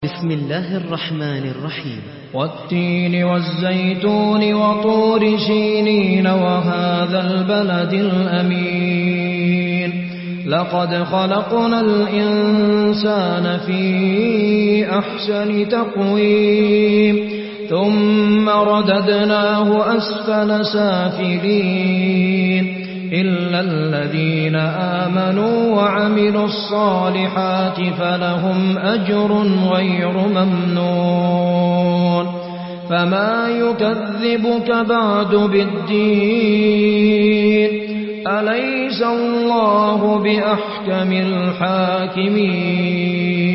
بسم الله الرحمن الرحيم. والتين والزيتون وطور سينين وهذا البلد الأمين لقد خلقنا الإنسان في أحسن تقويم ثم رددناه أسفل سافلين إلا الذين آمنوا وعملوا الصالحات فلهم أجر غير ممنون فما يكذبك بعد بالدين أليس الله بأحكم الحاكمين